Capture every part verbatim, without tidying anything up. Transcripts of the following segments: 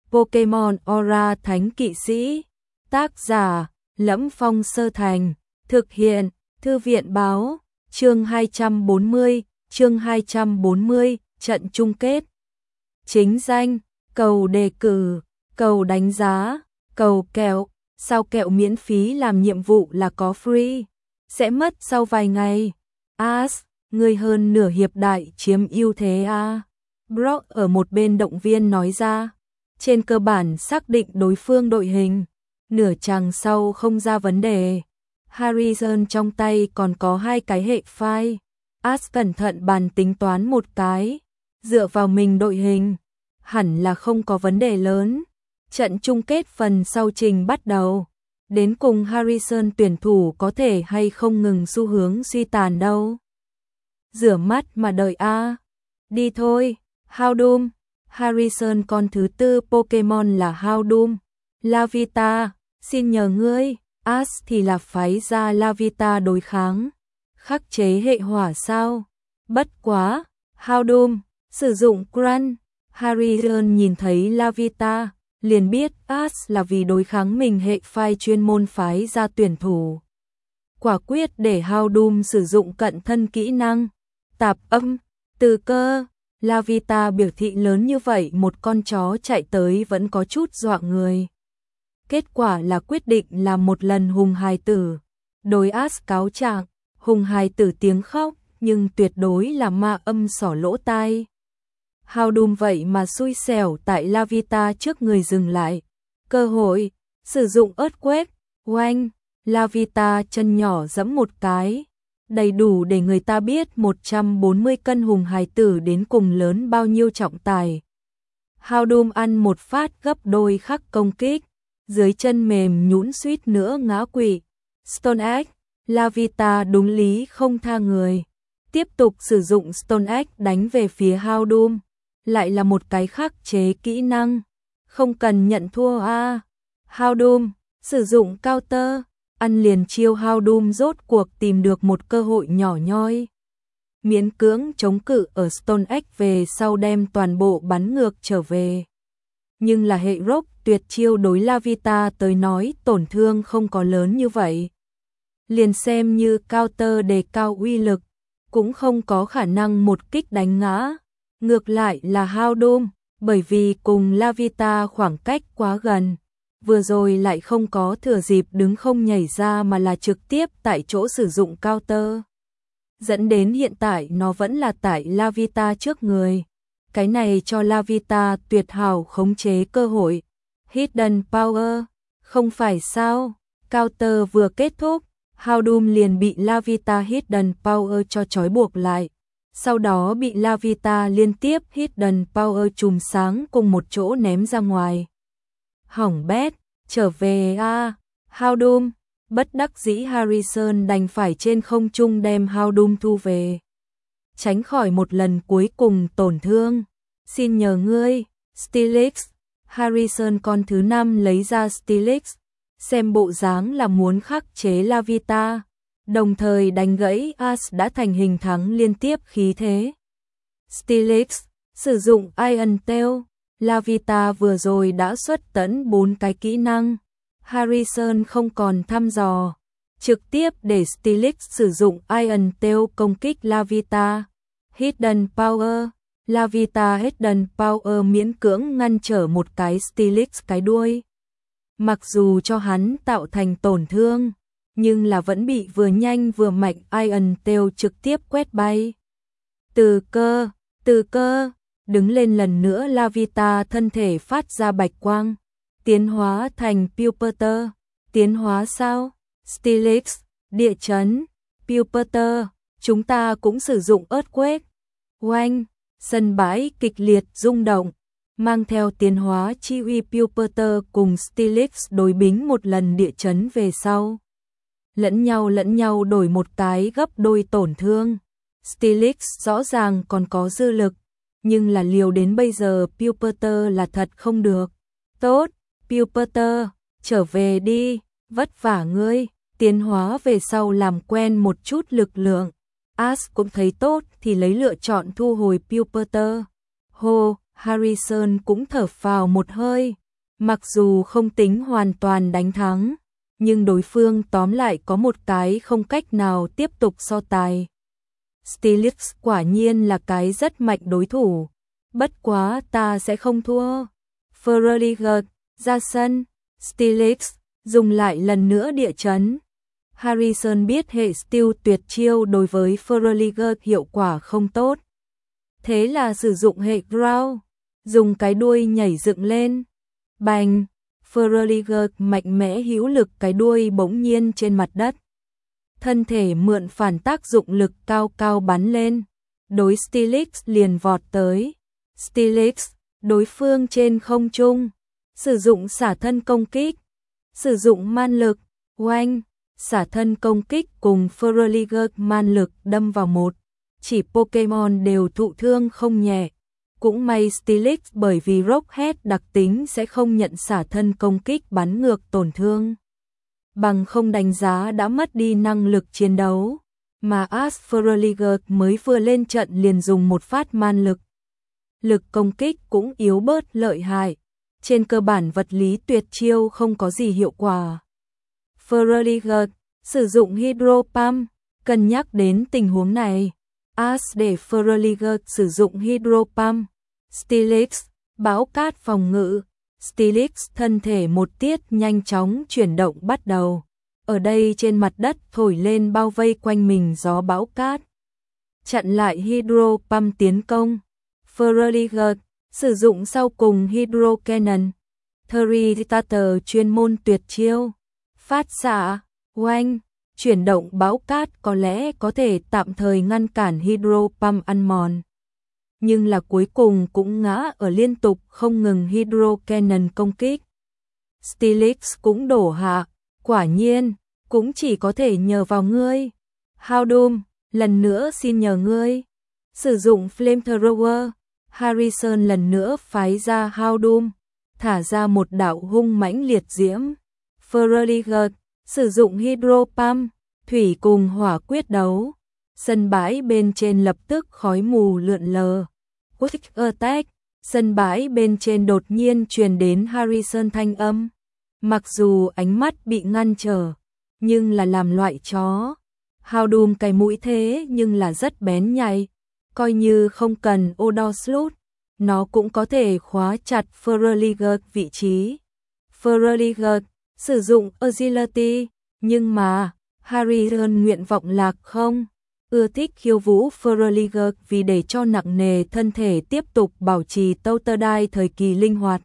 Pokemon Aura Thánh Kỵ Sĩ. Tác giả: Lẫm Phong Sơ Thành. Thực hiện: Thư viện báo. Chương hai trăm bốn mươi, chương hai trăm bốn mươi, trận chung kết. Chính danh: cầu đề cử, cầu đánh giá, cầu kẹo. Sao kẹo miễn phí làm nhiệm vụ là có free, sẽ mất sau vài ngày. As, người hơn nửa hiệp đại chiếm ưu thế à? Brock ở một bên động viên nói ra. Trên cơ bản xác định đối phương đội hình, nửa chàng sau không ra vấn đề. Harrison trong tay còn có hai cái hệ file. As cẩn thận bàn tính toán một cái, dựa vào mình đội hình, hẳn là không có vấn đề lớn. Trận chung kết phần sau trình bắt đầu. Đến cùng Harrison tuyển thủ có thể hay không ngừng xu hướng suy tàn đâu. Rửa mắt mà đợi a. Đi thôi, Houndoom. Harrison con thứ tư Pokemon là Houndoom. Larvitar, xin nhờ ngươi. As thì là phái ra Larvitar đối kháng. Khắc chế hệ hỏa sao? Bất quá, Houndoom sử dụng Crunch. Harrison nhìn thấy Larvitar, liền biết As là vì đối kháng mình hệ phái chuyên môn phái ra tuyển thủ. Quả quyết để Houndoom sử dụng cận thân kỹ năng tạp âm, từ cơ. Larvitar biểu thị lớn như vậy một con chó chạy tới vẫn có chút dọa người. Kết quả là quyết định làm một lần hùng hài tử. Đối As cáo trạng, hùng hài tử tiếng khóc nhưng tuyệt đối là ma âm xỏ lỗ tai. Houndoom vậy mà xui xẻo tại Larvitar trước người dừng lại. Cơ hội, sử dụng Earthquake, oanh, Larvitar chân nhỏ giẫm một cái. Đầy đủ để người ta biết một trăm bốn mươi cân hùng hài tử đến cùng lớn bao nhiêu trọng tài. Houndoom ăn một phát gấp đôi khắc công kích, dưới chân mềm nhũn suýt nữa ngã quỵ. Stone Egg, Larvitar đúng lý không tha người. Tiếp tục sử dụng Stone Egg đánh về phía Houndoom. Lại là một cái khắc chế kỹ năng. Không cần nhận thua a. À. Houndoom sử dụng counter, ăn liền chiêu. Houndoom rốt cuộc tìm được một cơ hội nhỏ nhoi. Miễn cưỡng chống cự ở Stone Egg về sau đem toàn bộ bắn ngược trở về. Nhưng là hệ rock tuyệt chiêu đối Larvitar tới nói tổn thương không có lớn như vậy. Liền xem như counter đề cao uy lực, cũng không có khả năng một kích đánh ngã. Ngược lại là Houndoom, bởi vì cùng Larvitar khoảng cách quá gần, vừa rồi lại không có thừa dịp đứng không nhảy ra mà là trực tiếp tại chỗ sử dụng counter. Dẫn đến hiện tại nó vẫn là tại Larvitar trước người. Cái này cho Larvitar tuyệt hảo khống chế cơ hội. Hidden Power, không phải sao? Counter vừa kết thúc, Houndoom liền bị Larvitar Hidden Power cho trói buộc lại. Sau đó bị Larvitar liên tiếp Hidden Power chùm sáng cùng một chỗ ném ra ngoài. Hỏng bét, trở về a. À. Houndoom, bất đắc dĩ Harrison đành phải trên không trung đem Houndoom thu về. Tránh khỏi một lần cuối cùng tổn thương. Xin nhờ ngươi, Steelix. Harrison con thứ năm lấy ra Steelix, xem bộ dáng là muốn khắc chế Larvitar. Đồng thời đánh gãy As đã thành hình thắng liên tiếp khí thế. Steelix sử dụng Iron Tail. Larvitar vừa rồi đã xuất tấn bốn cái kỹ năng. Harrison không còn thăm dò, trực tiếp để Steelix sử dụng Iron Tail công kích Larvitar. Hidden Power, Larvitar Hidden Power miễn cưỡng ngăn trở một cái Steelix cái đuôi. Mặc dù cho hắn tạo thành tổn thương, nhưng là vẫn bị vừa nhanh vừa mạnh Iron Tail trực tiếp quét bay. Từ cơ, từ cơ, đứng lên lần nữa. Larvitar thân thể phát ra bạch quang, tiến hóa thành Pupitar. Tiến hóa sao? Steelix, địa chấn. Pupitar, chúng ta cũng sử dụng Earthquake. Oanh, sân bãi kịch liệt rung động, mang theo tiến hóa chi uy. Pupitar cùng Steelix đối bính một lần địa chấn về sau. Lẫn nhau lẫn nhau đổi một cái gấp đôi tổn thương. Steelix rõ ràng còn có dư lực, nhưng là liều đến bây giờ Pupitar là thật không được. Tốt, Pupitar, trở về đi, vất vả ngươi, tiến hóa về sau làm quen một chút lực lượng. As cũng thấy tốt thì lấy lựa chọn thu hồi Pupitar. Hô, Harrison cũng thở phào một hơi, mặc dù không tính hoàn toàn đánh thắng, nhưng đối phương tóm lại có một cái không cách nào tiếp tục so tài. Stilichs quả nhiên là cái rất mạnh đối thủ, bất quá ta sẽ không thua. Fröhlicher ra sân, Stilichs dùng lại lần nữa địa chấn. Harrison biết hệ Steel tuyệt chiêu đối với Fröhlicher hiệu quả không tốt. Thế là sử dụng hệ Ground, dùng cái đuôi nhảy dựng lên. Bành, Fröhlicher mạnh mẽ hữu lực cái đuôi bỗng nhiên trên mặt đất. Thân thể mượn phản tác dụng lực cao cao bắn lên, đối Stilichs liền vọt tới. Stilichs, đối phương trên không trung, sử dụng xả thân công kích, sử dụng man lực, oanh, xả thân công kích cùng Fröhlicher man lực đâm vào một. Chỉ Pokemon đều thụ thương không nhẹ. Cũng may Stilichs bởi vì Rockhead đặc tính sẽ không nhận xả thân công kích bắn ngược tổn thương. Bằng không đánh giá đã mất đi năng lực chiến đấu. Mà Ash Fröhlicher mới vừa lên trận liền dùng một phát man lực. Lực công kích cũng yếu bớt lợi hại. Trên cơ bản vật lý tuyệt chiêu không có gì hiệu quả. Fröhlicher sử dụng Hydro Pump, cân nhắc đến tình huống này. Ash để Fröhlicher sử dụng Hydro Pump. Stilichs, bão cát phòng ngự. Stilichs thân thể một tiết nhanh chóng chuyển động bắt đầu. Ở đây trên mặt đất thổi lên bao vây quanh mình gió bão cát. Chặn lại Hydro Pump tiến công. Fröhlicher sử dụng sau cùng Hydro Cannon. Theriater chuyên môn tuyệt chiêu. Phát xạ, oanh, chuyển động bão cát có lẽ có thể tạm thời ngăn cản Hydro Pump ăn mòn. Nhưng là cuối cùng cũng ngã ở liên tục không ngừng Hydro Cannon công kích. Stilichs cũng đổ hạ, quả nhiên, cũng chỉ có thể nhờ vào ngươi. Houndoom, lần nữa xin nhờ ngươi. Sử dụng Flamethrower, Harrison lần nữa phái ra Houndoom, thả ra một đạo hung mãnh liệt diễm. Fröhlicher sử dụng Hydro Pump, thủy cùng hỏa quyết đấu. Sân bãi bên trên lập tức khói mù lượn lờ. Quick Attack, sân bãi bên trên đột nhiên truyền đến Harrison thanh âm. Mặc dù ánh mắt bị ngăn trở, nhưng là làm loại chó. Houndoom cái mũi thế nhưng là rất bén nhạy. Coi như không cần Odoslot, nó cũng có thể khóa chặt Fröhlicher vị trí. Fröhlicher sử dụng Agility, nhưng mà Harrison nguyện vọng lạc không. Ưa thích khiêu vũ Fröhlicher vì để cho nặng nề thân thể tiếp tục bảo trì Totodile thời kỳ linh hoạt.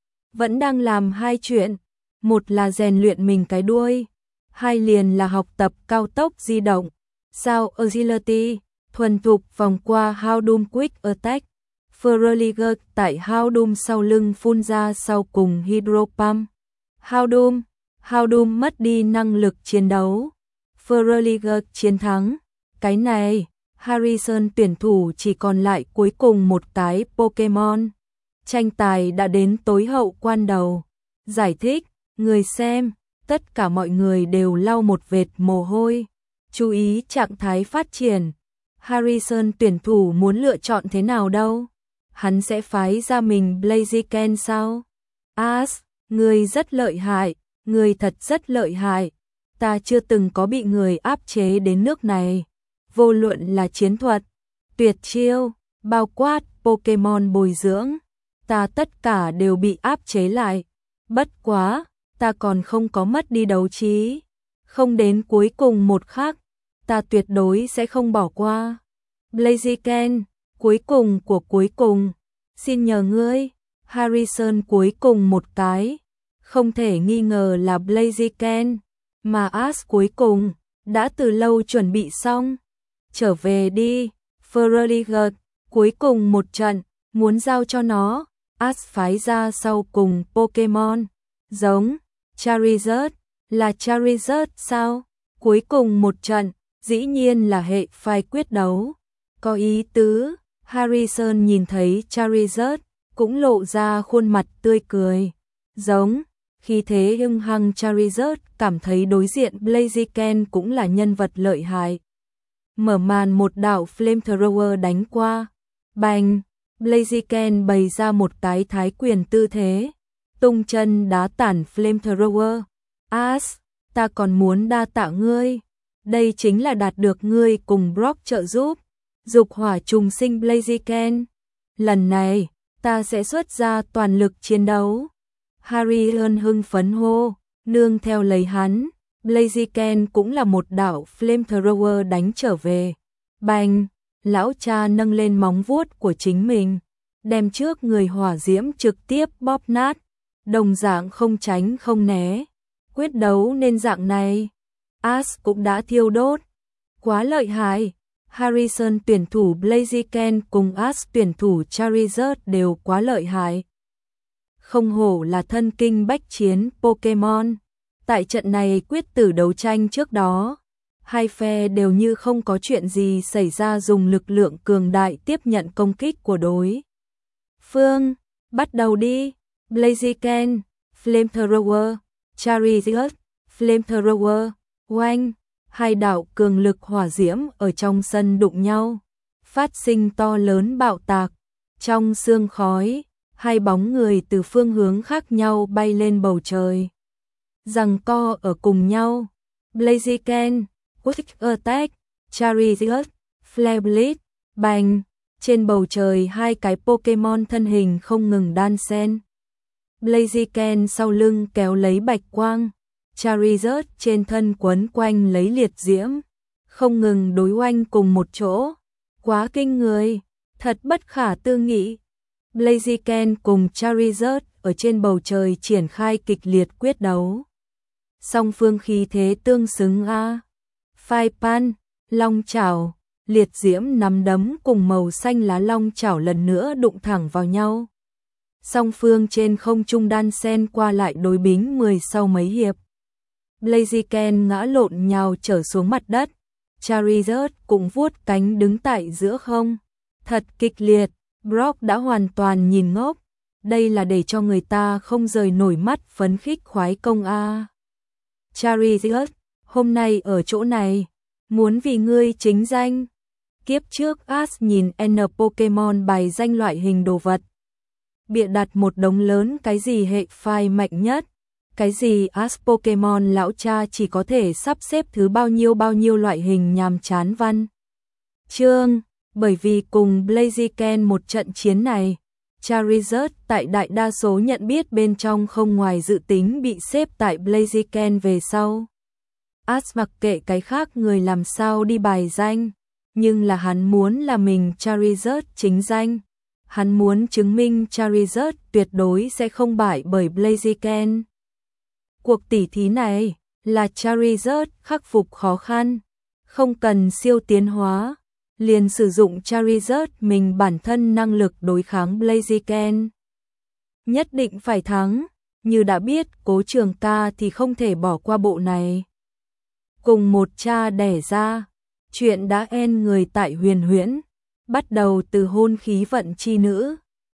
Vẫn đang làm hai chuyện, một là rèn luyện mình cái đuôi, hai liền là học tập cao tốc di động. Sao Agility, thuần thục vòng qua Houndoom Quick Attack. Fröhlicher tại Houndoom sau lưng phun ra sau cùng Hydro Pump. Houndoom, Houndoom mất đi năng lực chiến đấu. Fröhlicher chiến thắng. Cái này, Harrison tuyển thủ chỉ còn lại cuối cùng một cái Pokemon. Tranh tài đã đến tối hậu quan đầu. Giải thích, người xem, tất cả mọi người đều lau một vệt mồ hôi. Chú ý trạng thái phát triển. Harrison tuyển thủ muốn lựa chọn thế nào đâu? Hắn sẽ phái ra mình Blaziken sao? Ash, người rất lợi hại, người thật rất lợi hại. Ta chưa từng có bị người áp chế đến nước này. Vô luận là chiến thuật, tuyệt chiêu, bao quát Pokemon bồi dưỡng, ta tất cả đều bị áp chế lại. Bất quá, ta còn không có mất đi đấu trí. Không đến cuối cùng một khắc, ta tuyệt đối sẽ không bỏ qua. Blaziken, cuối cùng của cuối cùng, xin nhờ ngươi. Harrison cuối cùng một cái, không thể nghi ngờ là Blaziken, mà Ash cuối cùng, đã từ lâu chuẩn bị xong. Trở về đi, Fröhlicher, cuối cùng một trận, muốn giao cho nó. Ash phái ra sau cùng Pokemon, giống, Charizard, là Charizard sao? Cuối cùng một trận, dĩ nhiên là hệ phái quyết đấu. Có ý tứ, Harrison nhìn thấy Charizard, cũng lộ ra khuôn mặt tươi cười. Giống, khi thế hưng hăng Charizard cảm thấy đối diện Blaziken cũng là nhân vật lợi hại. Mở màn một đạo Flamethrower đánh qua. Bành, Blaziken bày ra một cái thái quyền tư thế, tung chân đá tản Flamethrower. As, ta còn muốn đa tạ ngươi. Đây chính là đạt được ngươi cùng Brock trợ giúp. Dục hỏa trùng sinh Blaziken. Lần này, ta sẽ xuất ra toàn lực chiến đấu. Harry ơn hưng phấn hô, nương theo lấy hắn. Blaziken cũng là một đạo Flamethrower đánh trở về. Bành, lão cha nâng lên móng vuốt của chính mình, đem trước người hỏa diễm trực tiếp bóp nát, đồng dạng không tránh không né. Quyết đấu nên dạng này, As cũng đã thiêu đốt. Quá lợi hại, Harrison tuyển thủ Blaziken cùng As tuyển thủ Charizard đều quá lợi hại. Không hổ là thân kinh bách chiến Pokemon. Tại trận này quyết tử đấu tranh trước đó, hai phe đều như không có chuyện gì xảy ra dùng lực lượng cường đại tiếp nhận công kích của đối phương. Bắt đầu đi, Blaziken, Flamethrower, Charizard, Flamethrower, oanh, hai đạo cường lực hỏa diễm ở trong sân đụng nhau, phát sinh to lớn bạo tạc. Trong sương khói, hai bóng người từ phương hướng khác nhau bay lên bầu trời, giằng co ở cùng nhau. Blaziken, Quick Attack, Charizard, Flare Blitz, bành, trên bầu trời hai cái Pokemon thân hình không ngừng đan xen. Blaziken sau lưng kéo lấy bạch quang, Charizard trên thân quấn quanh lấy liệt diễm, không ngừng đối oanh cùng một chỗ. Quá kinh người, thật bất khả tư nghị. Blaziken cùng Charizard ở trên bầu trời triển khai kịch liệt quyết đấu. Song phương khí thế tương xứng a. Phai pan, long chảo, liệt diễm nắm đấm cùng màu xanh lá long chảo lần nữa đụng thẳng vào nhau. Song phương trên không trung đan sen qua lại đối bính mười sau mấy hiệp. Blaziken ngã lộn nhào trở xuống mặt đất, Charizard cũng vuốt cánh đứng tại giữa không. Thật kịch liệt, Brock đã hoàn toàn nhìn ngốc. Đây là để cho người ta không rời nổi mắt phấn khích khoái công a. Charizard, hôm nay ở chỗ này, muốn vì ngươi chính danh. Kiếp trước As nhìn N Pokemon bài danh loại hình đồ vật, bịa đặt một đống lớn cái gì hệ phai mạnh nhất, cái gì As Pokemon lão cha chỉ có thể sắp xếp thứ bao nhiêu bao nhiêu loại hình nhàm chán văn chương. Bởi vì cùng Blaziken một trận chiến này, Charizard tại đại đa số nhận biết bên trong không ngoài dự tính bị xếp tại Blaziken về sau. As mặc kệ cái khác người làm sao đi bài danh, nhưng là hắn muốn là mình Charizard chính danh. Hắn muốn chứng minh Charizard tuyệt đối sẽ không bại bởi Blaziken. Cuộc tỉ thí này là Charizard khắc phục khó khăn, không cần siêu tiến hóa, liền sử dụng Charizard mình bản thân năng lực đối kháng Blaziken. Nhất định phải thắng, như đã biết Cố Trường Ca thì không thể bỏ qua bộ này. Cùng một cha đẻ ra, chuyện đã en người tại Huyền Huyễn, bắt đầu từ hôn khí vận chi nữ.